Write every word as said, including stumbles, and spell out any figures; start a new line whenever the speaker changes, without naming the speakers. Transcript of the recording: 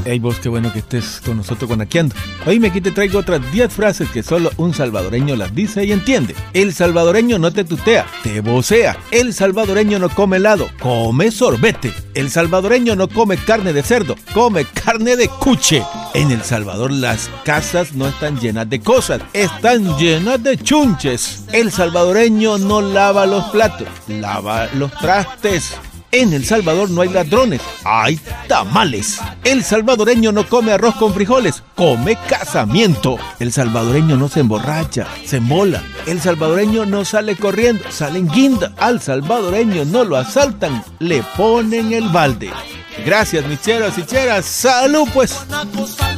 Hey vos, qué bueno que estés con nosotros guanaqueando. Hoy me aquí te traigo otras diez frases que solo un salvadoreño las dice y entiende. El salvadoreño no te tutea, te vocea. El salvadoreño no come helado, come sorbete. El salvadoreño no come carne de cerdo, come carne de cuche. En El Salvador las casas no están llenas de cosas, están llenas de chunches. El salvadoreño no lava los platos, lava los trastes. En El Salvador no hay ladrones, hay tamales. El salvadoreño no come arroz con frijoles, come casamiento. El salvadoreño no se emborracha, se embola. El salvadoreño no sale corriendo, sale en guinda. Al salvadoreño no lo asaltan, le ponen el balde. Gracias, mis cheros y cheras. ¡Salud, pues!